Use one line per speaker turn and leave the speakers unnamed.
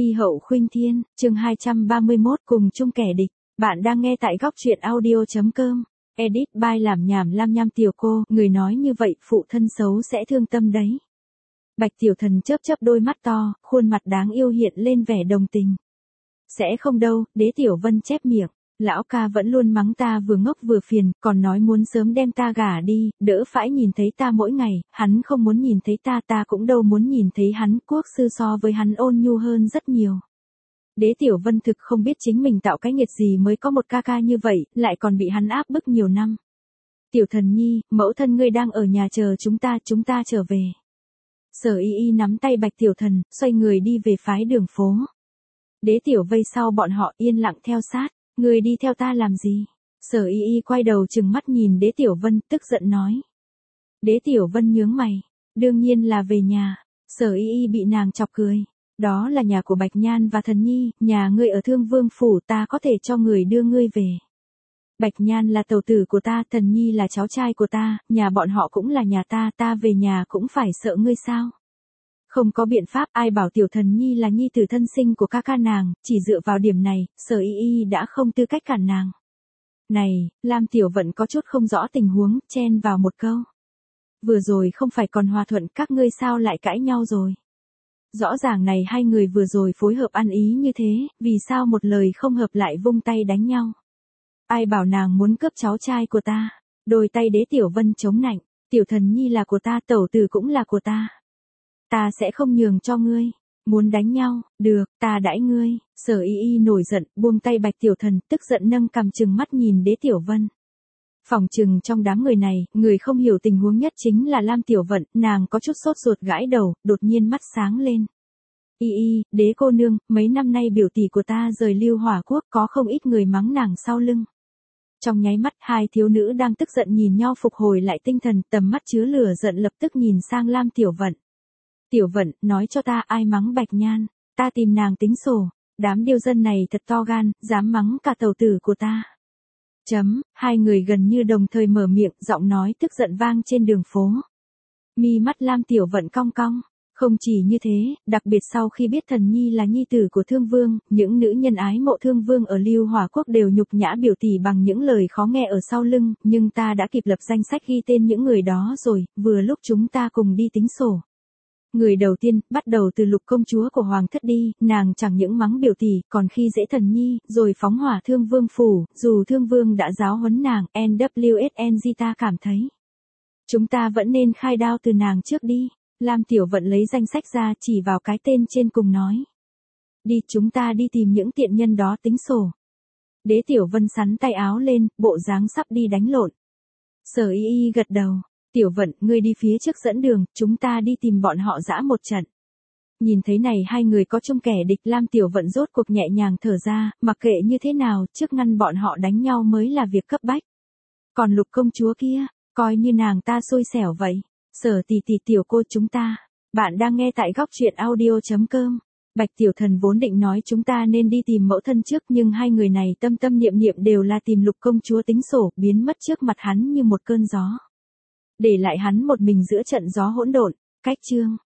Y hậu khuynh thiên, chương 231 cùng chung kẻ địch. Bạn đang nghe tại góc truyện audio.com. Edit by làm nhảm lam nham tiểu cô, người nói như vậy phụ thân xấu sẽ thương tâm đấy. Bạch tiểu thần chớp chớp đôi mắt to, khuôn mặt đáng yêu hiện lên vẻ đồng tình. Sẽ không đâu, Đế Tiểu Vân chép miệng. Lão ca vẫn luôn mắng ta vừa ngốc vừa phiền, còn nói muốn sớm đem ta gả đi, đỡ phải nhìn thấy ta mỗi ngày, hắn không muốn nhìn thấy ta, ta cũng đâu muốn nhìn thấy hắn, quốc sư so với hắn ôn nhu hơn rất nhiều. Đế Tiểu Vân thực không biết chính mình tạo cái nghiệt gì mới có một ca ca như vậy, lại còn bị hắn áp bức nhiều năm. Tiểu thần nhi, mẫu thân ngươi đang ở nhà chờ chúng ta trở về. Sở Y Y nắm tay Bạch Tiểu Thần, xoay người đi về phái đường phố. Đế Tiểu vây sau bọn họ yên lặng theo sát. Người đi theo ta làm gì? Sở Y Y quay đầu trừng mắt nhìn Đế Tiểu Vân, tức giận nói. Đế Tiểu Vân nhướng mày. Đương nhiên là về nhà. Sở Y Y bị nàng chọc cười. Đó là nhà của Bạch Nhan và Thần Nhi, nhà ngươi ở Thương Vương Phủ, ta có thể cho người đưa ngươi về. Bạch Nhan là tẩu tử của ta, Thần Nhi là cháu trai của ta, nhà bọn họ cũng là nhà ta, ta về nhà cũng phải sợ ngươi sao? Không có biện pháp, ai bảo Tiểu Thần Nhi là nhi tử thân sinh của ca ca nàng, chỉ dựa vào điểm này, Sở Y Y đã không tư cách cản nàng. Này, Lam Tiểu Vận có chút không rõ tình huống, chen vào một câu. Vừa rồi không phải còn hòa thuận, các ngươi sao lại cãi nhau rồi? Rõ ràng này hai người vừa rồi phối hợp ăn ý như thế, vì sao một lời không hợp lại vung tay đánh nhau? Ai bảo nàng muốn cướp cháu trai của ta? Đôi tay Đế Tiểu Vân chống nạnh, Tiểu Thần Nhi là của ta, tẩu tử cũng là của ta. Ta sẽ không nhường cho ngươi. Muốn đánh nhau, được, ta đãi ngươi. Sở Y Y nổi giận, buông tay Bạch Tiểu Thần, tức giận nâng cằm trừng mắt nhìn Đế Tiểu Vân. Phòng trừng trong đám người này, người không hiểu tình huống nhất chính là Lam Tiểu Vận, nàng có chút sốt ruột gãi đầu, đột nhiên mắt sáng lên. Y Y, Đế cô nương, mấy năm nay biểu tỷ của ta rời Lưu Hỏa Quốc, có không ít người mắng nàng sau lưng. Trong nháy mắt, hai thiếu nữ đang tức giận nhìn nhau phục hồi lại tinh thần, tầm mắt chứa lửa giận lập tức nhìn sang Lam Tiểu Vận. Tiểu Vận, nói cho ta ai mắng Bạch Nhan, ta tìm nàng tính sổ, đám điêu dân này thật to gan, dám mắng cả tẩu tử của ta. Hai người gần như đồng thời mở miệng, giọng nói tức giận vang trên đường phố. Mi mắt Lam Tiểu Vận cong cong, không chỉ như thế, đặc biệt sau khi biết Thần Nhi là nhi tử của Thương Vương, những nữ nhân ái mộ Thương Vương ở Lưu Hỏa Quốc đều nhục nhã biểu tỷ bằng những lời khó nghe ở sau lưng, nhưng ta đã kịp lập danh sách ghi tên những người đó rồi, vừa lúc chúng ta cùng đi tính sổ. Người đầu tiên, bắt đầu từ Lục công chúa của Hoàng thất đi, nàng chẳng những mắng biểu tỷ, còn khi dễ Thần Nhi, rồi phóng hỏa Thương Vương Phủ, dù Thương Vương đã giáo huấn nàng, NWSNG ta cảm thấy. Chúng ta vẫn nên khai đao từ nàng trước đi. Lam Tiểu Vận lấy danh sách ra chỉ vào cái tên trên cùng nói. Đi, chúng ta đi tìm những tiện nhân đó tính sổ. Đế Tiểu Vân sắn tay áo lên, bộ dáng sắp đi đánh lộn. Sở Y Y gật đầu. Tiểu Vận, ngươi đi phía trước dẫn đường, chúng ta đi tìm bọn họ giã một trận. Nhìn thấy này hai người có chung kẻ địch, Lam Tiểu Vận rốt cuộc nhẹ nhàng thở ra, mặc kệ như thế nào, trước ngăn bọn họ đánh nhau mới là việc cấp bách. Còn Lục công chúa kia, coi như nàng ta xui xẻo vậy. Sở tỷ tỷ tiểu cô chúng ta. Bạn đang nghe tại góc truyện audio.com. Bạch Tiểu Thần vốn định nói chúng ta nên đi tìm mẫu thân trước, nhưng hai người này tâm tâm niệm niệm đều là tìm Lục công chúa tính sổ, biến mất trước mặt hắn như một cơn gió. Để lại hắn một mình giữa trận gió hỗn độn. Cách chương